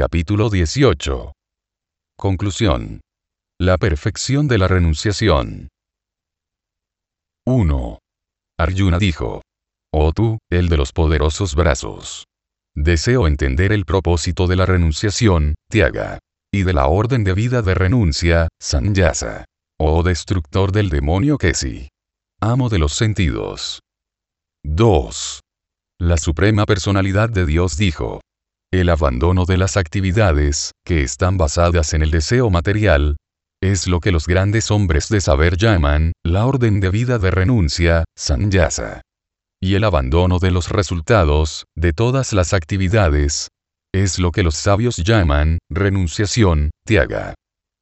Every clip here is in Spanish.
Capítulo 18. Conclusión. La perfección de la renunciación. 1. Arjuna dijo: Oh tú, el de los poderosos brazos. Deseo entender el propósito de la renunciación, Tyaga, y de la orden de vida de renuncia, Sannyasa. Oh destructor del demonio Kesi. Amo de los sentidos. 2. La Suprema Personalidad de Dios dijo: el abandono de las actividades, que están basadas en el deseo material, es lo que los grandes hombres de saber llaman, la orden de vida de renuncia, Sannyasa. Y el abandono de los resultados, de todas las actividades, es lo que los sabios llaman, renunciación, Tyaga.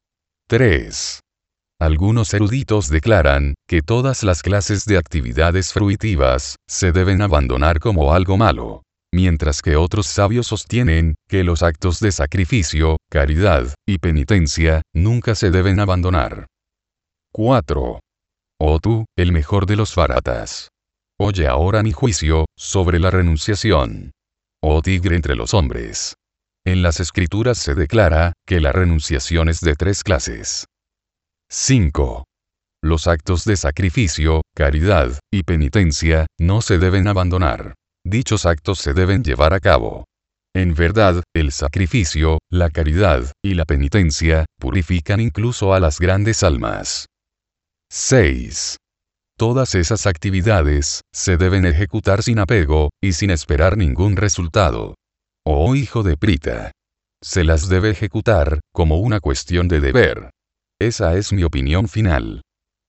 3. Algunos eruditos declaran, que todas las clases de actividades fruitivas, se deben abandonar como algo malo. Mientras que otros sabios sostienen, que los actos de sacrificio, caridad, y penitencia, nunca se deben abandonar. 4. Oh tú, el mejor de los bharatas. Oye ahora mi juicio, sobre la renunciación. Oh tigre entre los hombres. En las escrituras se declara, que la renunciación es de 3 clases. 5. Los actos de sacrificio, caridad, y penitencia, no se deben abandonar. Dichos actos se deben llevar a cabo. En verdad, el sacrificio, la caridad, y la penitencia, purifican incluso a las grandes almas. 6. Todas esas actividades, se deben ejecutar sin apego, y sin esperar ningún resultado. Oh hijo de Prita. Se las debe ejecutar, como una cuestión de deber. Esa es mi opinión final.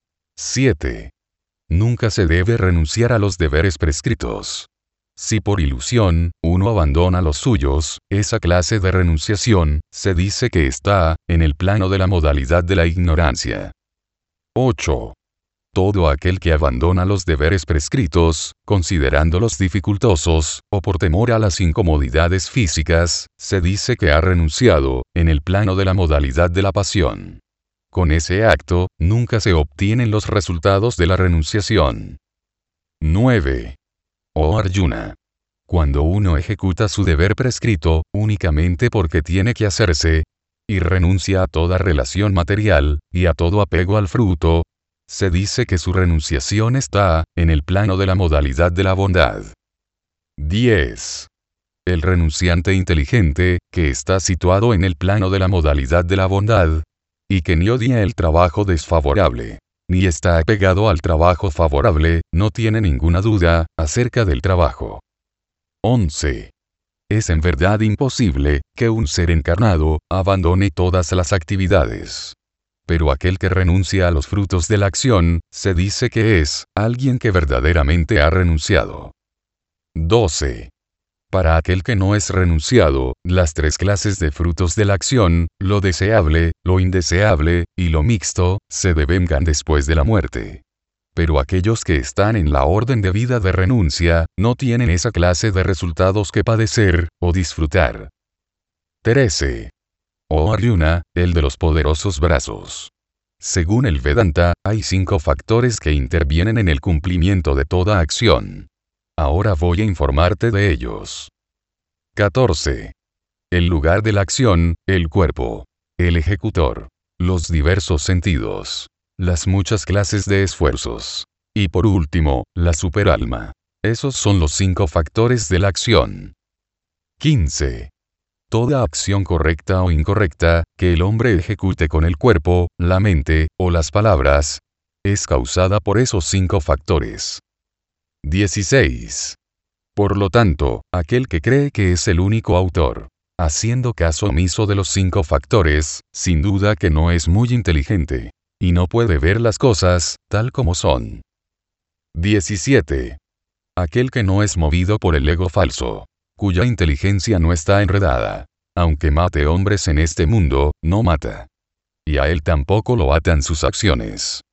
7. Nunca se debe renunciar a los deberes prescritos. Si por ilusión, uno abandona los suyos, esa clase de renunciación, se dice que está, en el plano de la modalidad de la ignorancia. 8. Todo aquel que abandona los deberes prescritos, considerándolos dificultosos, o por temor a las incomodidades físicas, se dice que ha renunciado, en el plano de la modalidad de la pasión. Con ese acto, nunca se obtienen los resultados de la renunciación. 9. Oh Arjuna. Cuando uno ejecuta su deber prescrito, únicamente porque tiene que hacerse, y renuncia a toda relación material, y a todo apego al fruto, se dice que su renunciación está, en el plano de la modalidad de la bondad. 10. El renunciante inteligente, que está situado en el plano de la modalidad de la bondad, y que ni odia el trabajo desfavorable, ni está apegado al trabajo favorable, no tiene ninguna duda, acerca del trabajo. 11. Es en verdad imposible, que un ser encarnado, abandone todas las actividades. Pero aquel que renuncia a los frutos de la acción, se dice que es, alguien que verdaderamente ha renunciado. 12. Para aquel que no es renunciado, las 3 clases de frutos de la acción, lo deseable, lo indeseable, y lo mixto, se devengan después de la muerte. Pero aquellos que están en la orden de vida de renuncia, no tienen esa clase de resultados que padecer, o disfrutar. 13. Oh Arjuna, el de los poderosos brazos. Según el Vedanta, hay 5 factores que intervienen en el cumplimiento de toda acción. Ahora voy a informarte de ellos. 14. El lugar de la acción, el cuerpo. El ejecutor. Los diversos sentidos. Las muchas clases de esfuerzos. Y por último, la superalma. Esos son los 5 factores de la acción. 15. Toda acción correcta o incorrecta, que el hombre ejecute con el cuerpo, la mente, o las palabras, es causada por esos 5 factores. 16. Por lo tanto, aquel que cree que es el único autor, haciendo caso omiso de los 5 factores, sin duda que no es muy inteligente, y no puede ver las cosas, tal como son. 17. Aquel que no es movido por el ego falso, cuya inteligencia no está enredada, aunque mate hombres en este mundo, no mata. Y a él tampoco lo atan sus acciones.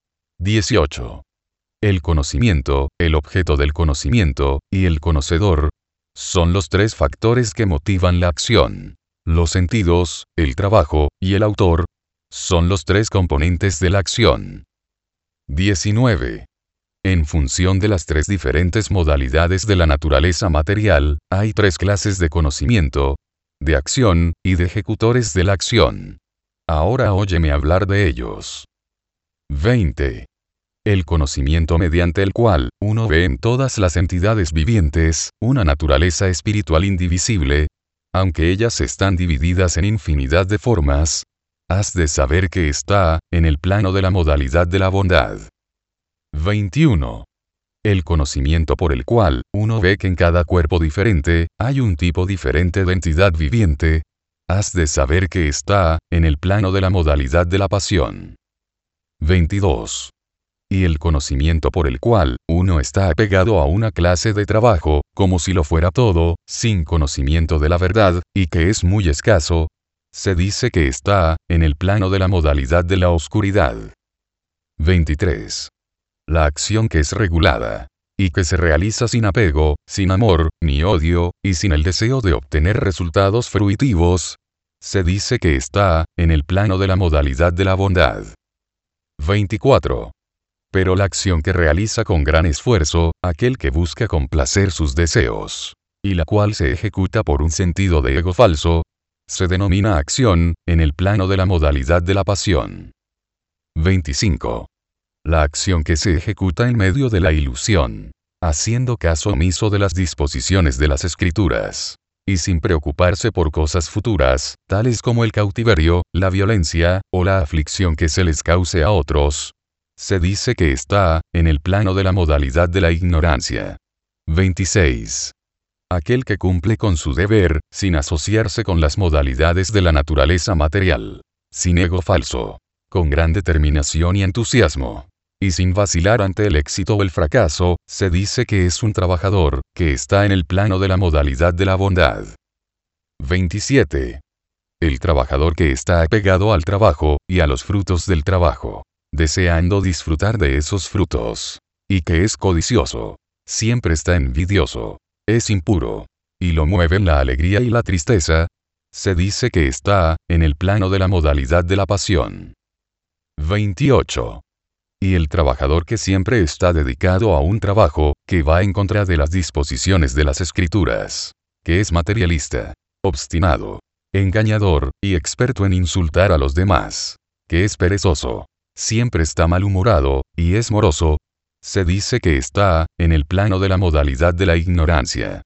18. El conocimiento, el objeto del conocimiento, y el conocedor, son los 3 factores que motivan la acción. Los sentidos, el trabajo, y el autor, son los 3 componentes de la acción. 19. En función de las 3 diferentes modalidades de la naturaleza material, hay 3 clases de conocimiento, de acción, y de ejecutores de la acción. Ahora óyeme hablar de ellos. 20. El conocimiento mediante el cual uno ve en todas las entidades vivientes una naturaleza espiritual indivisible, aunque ellas están divididas en infinidad de formas. Has de saber que está en el plano de la modalidad de la bondad. 21. El conocimiento por el cual uno ve que en cada cuerpo diferente hay un tipo diferente de entidad viviente. Has de saber que está en el plano de la modalidad de la pasión. 22. Y el conocimiento por el cual uno está apegado a una clase de trabajo, como si lo fuera todo, sin conocimiento de la verdad, y que es muy escaso, se dice que está en el plano de la modalidad de la oscuridad. 23. La acción que es regulada, y que se realiza sin apego, sin amor, ni odio, y sin el deseo de obtener resultados fruitivos, se dice que está en el plano de la modalidad de la bondad. 24. Pero la acción que realiza con gran esfuerzo, aquel que busca complacer sus deseos, y la cual se ejecuta por un sentido de ego falso, se denomina acción en el plano de la modalidad de la pasión. 25. La acción que se ejecuta en medio de la ilusión, haciendo caso omiso de las disposiciones de las escrituras, y sin preocuparse por cosas futuras, tales como el cautiverio, la violencia, o la aflicción que se les cause a otros, se dice que está en el plano de la modalidad de la ignorancia. 26. Aquel que cumple con su deber, sin asociarse con las modalidades de la naturaleza material, sin ego falso, con gran determinación y entusiasmo, y sin vacilar ante el éxito o el fracaso, se dice que es un trabajador, que está en el plano de la modalidad de la bondad. 27. El trabajador que está apegado al trabajo, y a los frutos del trabajo, deseando disfrutar de esos frutos, y que es codicioso, siempre está envidioso, es impuro, y lo mueven la alegría y la tristeza, se dice que está en el plano de la modalidad de la pasión. 28. Y el trabajador que siempre está dedicado a un trabajo, que va en contra de las disposiciones de las escrituras, que es materialista, obstinado, engañador, y experto en insultar a los demás, que es perezoso, siempre está malhumorado, y es moroso, se dice que está en el plano de la modalidad de la ignorancia.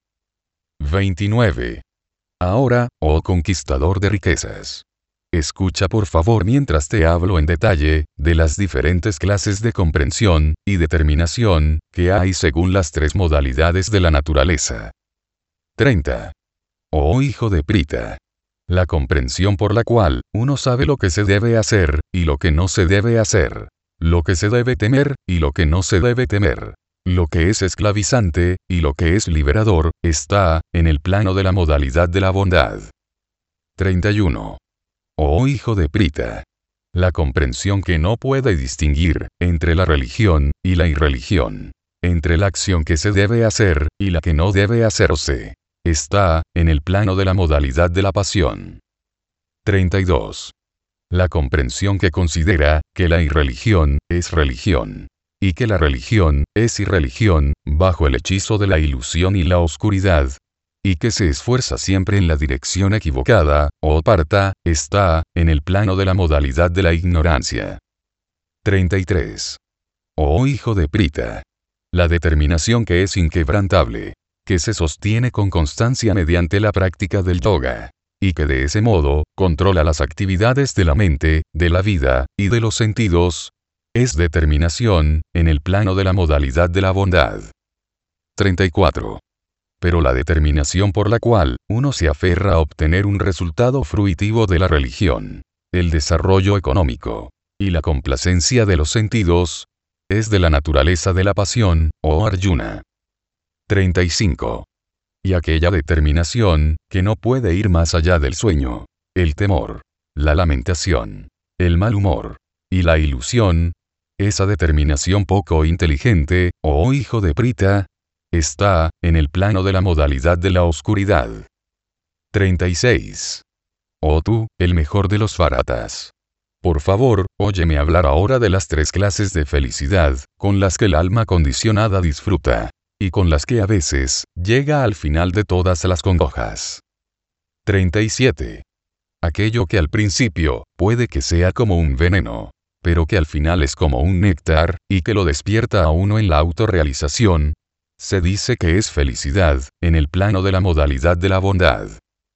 29. Ahora, oh conquistador de riquezas, escucha por favor mientras te hablo en detalle de las diferentes clases de comprensión y determinación que hay según las tres modalidades de la naturaleza. 30. Oh hijo de Prita, la comprensión por la cual uno sabe lo que se debe hacer y lo que no se debe hacer, lo que se debe temer y lo que no se debe temer, lo que es esclavizante y lo que es liberador, está en el plano de la modalidad de la bondad. 31. Oh hijo de Prita, la comprensión que no puede distinguir entre la religión y la irreligión, entre la acción que se debe hacer y la que no debe hacerse, está en el plano de la modalidad de la pasión. 32. La comprensión que considera que la irreligión es religión, y que la religión es irreligión, bajo el hechizo de la ilusión y la oscuridad, y que se esfuerza siempre en la dirección equivocada, o parta, está en el plano de la modalidad de la ignorancia. 33. Oh hijo de Prita, la determinación que es inquebrantable, que se sostiene con constancia mediante la práctica del yoga, y que de ese modo controla las actividades de la mente, de la vida, y de los sentidos, es determinación en el plano de la modalidad de la bondad. 34. Pero la determinación por la cual uno se aferra a obtener un resultado fruitivo de la religión, el desarrollo económico, y la complacencia de los sentidos, es de la naturaleza de la pasión, oh Arjuna. 35. Y aquella determinación, que no puede ir más allá del sueño, el temor, la lamentación, el mal humor, y la ilusión, esa determinación poco inteligente, oh hijo de Prita, está en el plano de la modalidad de la oscuridad. 36. Oh tú, el mejor de los Bharatas. Por favor, óyeme hablar ahora de las tres clases de felicidad, con las que el alma condicionada disfruta, y con las que a veces llega al final de todas las congojas. 37. Aquello que al principio puede que sea como un veneno, pero que al final es como un néctar, y que lo despierta a uno en la autorrealización, se dice que es felicidad, en el plano de la modalidad de la bondad.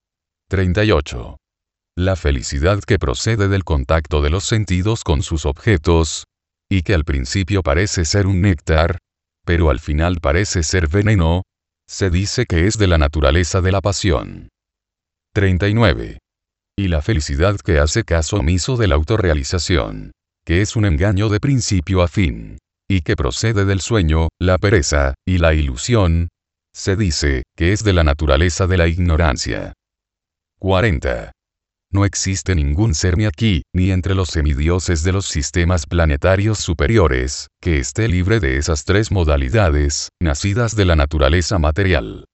38. La felicidad que procede del contacto de los sentidos con sus objetos, y que al principio parece ser un néctar, pero al final parece ser veneno, se dice que es de la naturaleza de la pasión. 39. Y la felicidad que hace caso omiso de la autorrealización, que es un engaño de principio a fin, y que procede del sueño, la pereza, y la ilusión, se dice que es de la naturaleza de la ignorancia. 40. No existe ningún ser ni aquí, ni entre los semidioses de los sistemas planetarios superiores, que esté libre de esas tres modalidades, nacidas de la naturaleza material.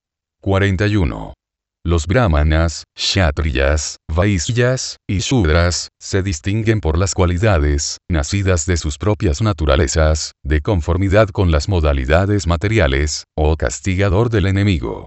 41. Los brahmanas, kshatriyas, vaisyas, y shudras, se distinguen por las cualidades, nacidas de sus propias naturalezas, de conformidad con las modalidades materiales, o castigador del enemigo.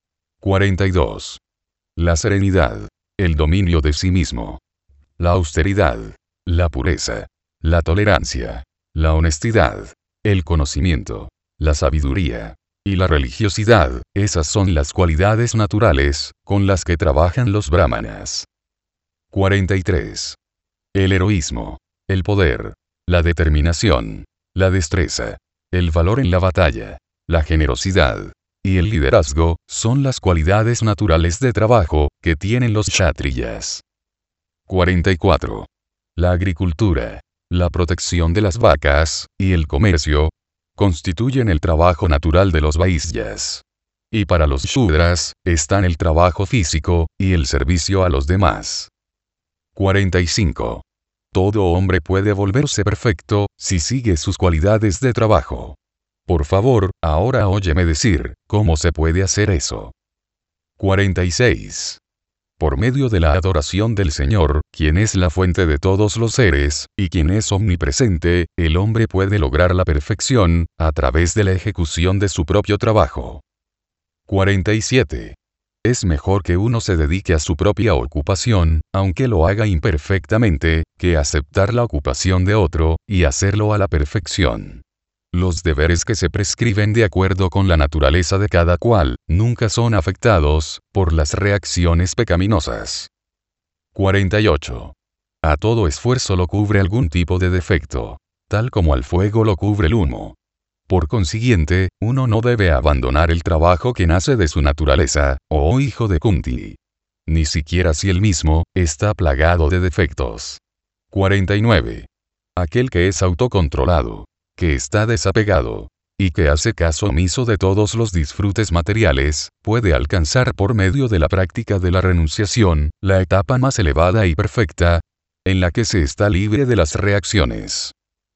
42. La serenidad, el dominio de sí mismo, la austeridad, la pureza, la tolerancia, la honestidad, el conocimiento, la sabiduría, y la religiosidad, esas son las cualidades naturales, con las que trabajan los brahmanas. 43. El heroísmo, el poder, la determinación, la destreza, el valor en la batalla, la generosidad, y el liderazgo, son las cualidades naturales de trabajo, que tienen los kshatriyas. 44. La agricultura, la protección de las vacas, y el comercio, constituyen el trabajo natural de los vaisyas. Y para los shudras, están el trabajo físico, y el servicio a los demás. 45. Todo hombre puede volverse perfecto, si sigue sus cualidades de trabajo. Por favor, ahora óyeme decir, ¿cómo se puede hacer eso? 46. Por medio de la adoración del Señor, quien es la fuente de todos los seres, y quien es omnipresente, el hombre puede lograr la perfección, a través de la ejecución de su propio trabajo. 47. Es mejor que uno se dedique a su propia ocupación, aunque lo haga imperfectamente, que aceptar la ocupación de otro, y hacerlo a la perfección. Los deberes que se prescriben de acuerdo con la naturaleza de cada cual, nunca son afectados por las reacciones pecaminosas. 48. A todo esfuerzo lo cubre algún tipo de defecto, tal como al fuego lo cubre el humo. Por consiguiente, uno no debe abandonar el trabajo que nace de su naturaleza, oh hijo de Kunti. Ni siquiera si él mismo está plagado de defectos. 49. Aquel que es autocontrolado, que está desapegado, y que hace caso omiso de todos los disfrutes materiales, puede alcanzar por medio de la práctica de la renunciación, la etapa más elevada y perfecta, en la que se está libre de las reacciones.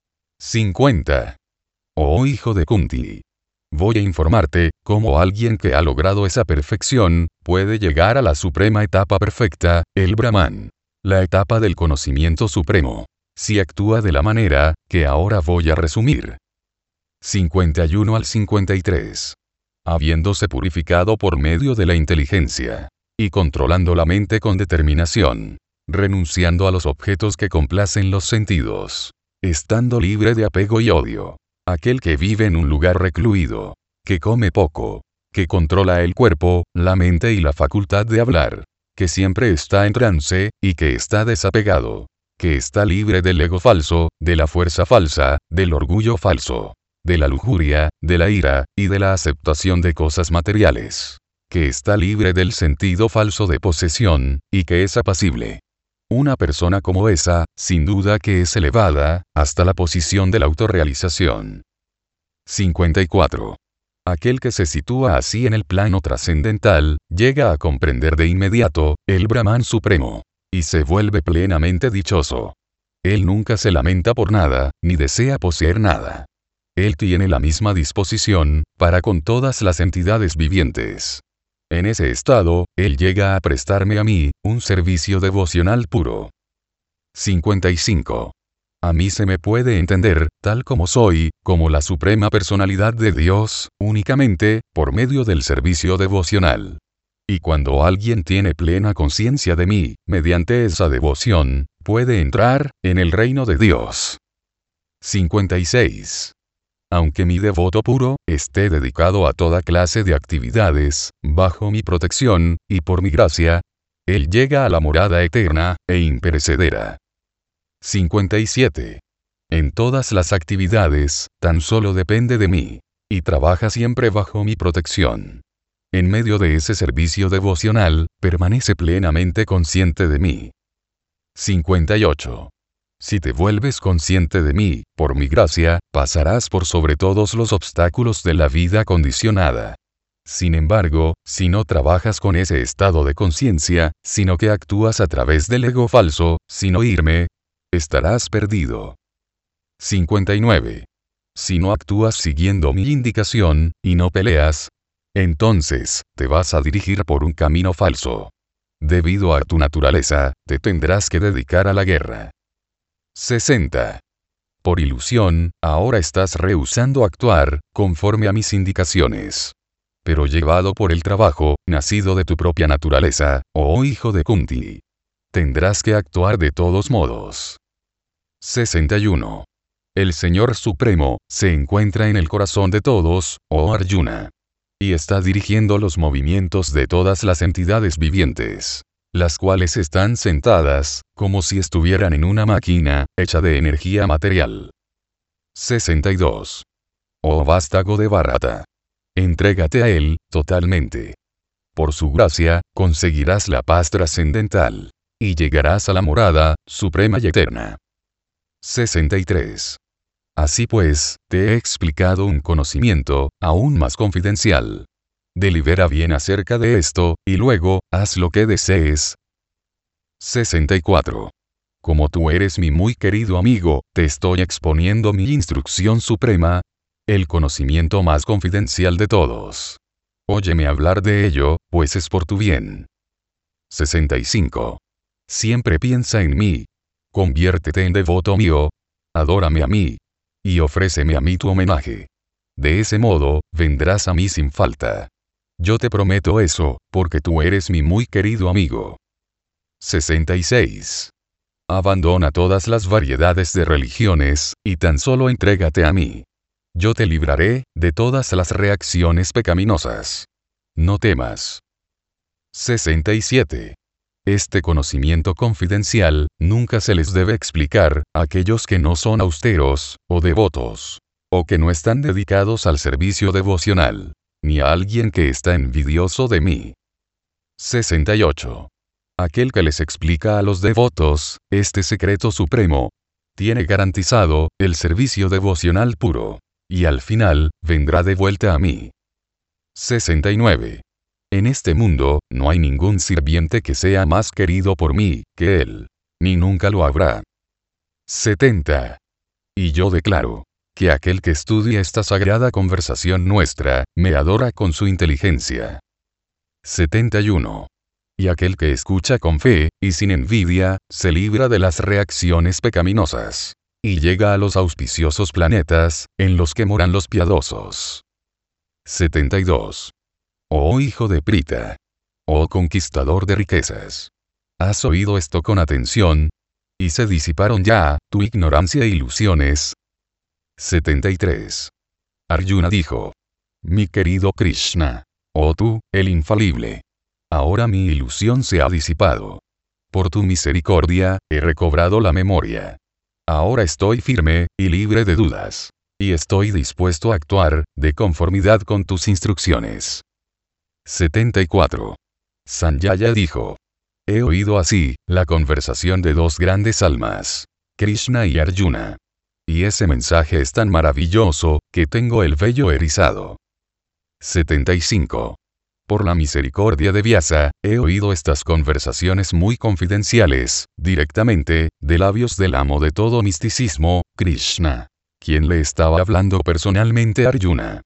50. Oh hijo de Kunti. Voy a informarte, cómo alguien que ha logrado esa perfección, puede llegar a la suprema etapa perfecta, el Brahman, la etapa del conocimiento supremo, si actúa de la manera que ahora voy a resumir. 51 al 53. Habiéndose purificado por medio de la inteligencia, y controlando la mente con determinación, renunciando a los objetos que complacen los sentidos, estando libre de apego y odio, aquel que vive en un lugar recluido, que come poco, que controla el cuerpo, la mente y la facultad de hablar, que siempre está en trance, y que está desapegado, que está libre del ego falso, de la fuerza falsa, del orgullo falso, de la lujuria, de la ira, y de la aceptación de cosas materiales, que está libre del sentido falso de posesión, y que es apacible. Una persona como esa, sin duda que es elevada, hasta la posición de la autorrealización. 54. Aquel que se sitúa así en el plano trascendental, llega a comprender de inmediato, el Brahman supremo, y se vuelve plenamente dichoso. Él nunca se lamenta por nada, ni desea poseer nada. Él tiene la misma disposición, para con todas las entidades vivientes. En ese estado, él llega a prestarme a mí, un servicio devocional puro. 55. A mí se me puede entender, tal como soy, como la suprema personalidad de Dios, únicamente, por medio del servicio devocional. Y cuando alguien tiene plena conciencia de mí, mediante esa devoción, puede entrar en el reino de Dios. 56. Aunque mi devoto puro esté dedicado a toda clase de actividades, bajo mi protección, y por mi gracia, él llega a la morada eterna e imperecedera. 57. En todas las actividades, tan solo depende de mí, y trabaja siempre bajo mi protección. En medio de ese servicio devocional, permanece plenamente consciente de mí. 58. Si te vuelves consciente de mí, por mi gracia, pasarás por sobre todos los obstáculos de la vida condicionada. Sin embargo, si no trabajas con ese estado de conciencia, sino que actúas a través del ego falso, sin oírme, estarás perdido. 59. Si no actúas siguiendo mi indicación, y no peleas, entonces, te vas a dirigir por un camino falso. Debido a tu naturaleza, te tendrás que dedicar a la guerra. 60. Por ilusión, ahora estás rehusando actuar, conforme a mis indicaciones. Pero llevado por el trabajo, nacido de tu propia naturaleza, oh hijo de Kunti, tendrás que actuar de todos modos. 61. El Señor Supremo, se encuentra en el corazón de todos, oh Arjuna. Y está dirigiendo los movimientos de todas las entidades vivientes, las cuales están sentadas, como si estuvieran en una máquina, hecha de energía material. 62. Oh vástago de Bharata. Entrégate a él, totalmente. Por su gracia, conseguirás la paz trascendental. Y llegarás a la morada, suprema y eterna. 63. Así pues, te he explicado un conocimiento, aún más confidencial. Delibera bien acerca de esto, y luego, haz lo que desees. 64. Como tú eres mi muy querido amigo, te estoy exponiendo mi instrucción suprema, el conocimiento más confidencial de todos. Óyeme hablar de ello, pues es por tu bien. 65. Siempre piensa en mí. Conviértete en devoto mío. Adórame a mí. Y ofréceme a mí tu homenaje. De ese modo, vendrás a mí sin falta. Yo te prometo eso, porque tú eres mi muy querido amigo. 66. Abandona todas las variedades de religiones, y tan solo entrégate a mí. Yo te libraré de todas las reacciones pecaminosas. No temas. 67. Este conocimiento confidencial, nunca se les debe explicar a aquellos que no son austeros, o devotos, o que no están dedicados al servicio devocional, ni a alguien que está envidioso de mí. 68. Aquel que les explica a los devotos, este secreto supremo, tiene garantizado el servicio devocional puro, y al final, vendrá de vuelta a mí. 69. En este mundo, no hay ningún sirviente que sea más querido por mí que él. Ni nunca lo habrá. 70. Y yo declaro, que aquel que estudia esta sagrada conversación nuestra, me adora con su inteligencia. 71. Y aquel que escucha con fe, y sin envidia, se libra de las reacciones pecaminosas. Y llega a los auspiciosos planetas, en los que moran los piadosos. 72. Oh hijo de Prita. Oh conquistador de riquezas. ¿Has oído esto con atención? ¿Y se disiparon ya tu ignorancia e ilusiones? 73. Arjuna dijo. Mi querido Krishna. Oh tú, el infalible. Ahora mi ilusión se ha disipado. Por tu misericordia, he recobrado la memoria. Ahora estoy firme, y libre de dudas. Y estoy dispuesto a actuar, de conformidad con tus instrucciones. 74. Sanjaya dijo. He oído así, la conversación de dos grandes almas, Krishna y Arjuna. Y ese mensaje es tan maravilloso, que tengo el vello erizado. 75. Por la misericordia de Vyasa, he oído estas conversaciones muy confidenciales, directamente, de labios del amo de todo misticismo, Krishna, quien le estaba hablando personalmente a Arjuna.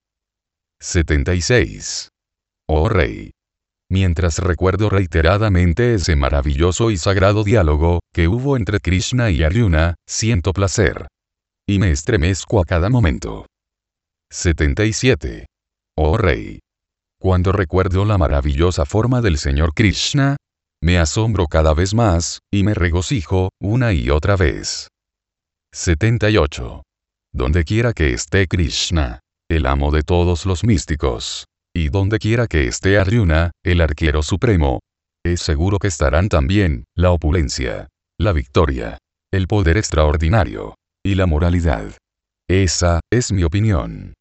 76. Oh Rey. Mientras recuerdo reiteradamente ese maravilloso y sagrado diálogo, que hubo entre Krishna y Arjuna, siento placer. Y me estremezco a cada momento. 77. Oh Rey. Cuando recuerdo la maravillosa forma del Señor Krishna, me asombro cada vez más, y me regocijo, una y otra vez. 78. Donde quiera que esté Krishna, el amo de todos los místicos, y donde quiera que esté Arjuna, el arquero supremo, es seguro que estarán también la opulencia, la victoria, el poder extraordinario, y la moralidad. Esa es mi opinión.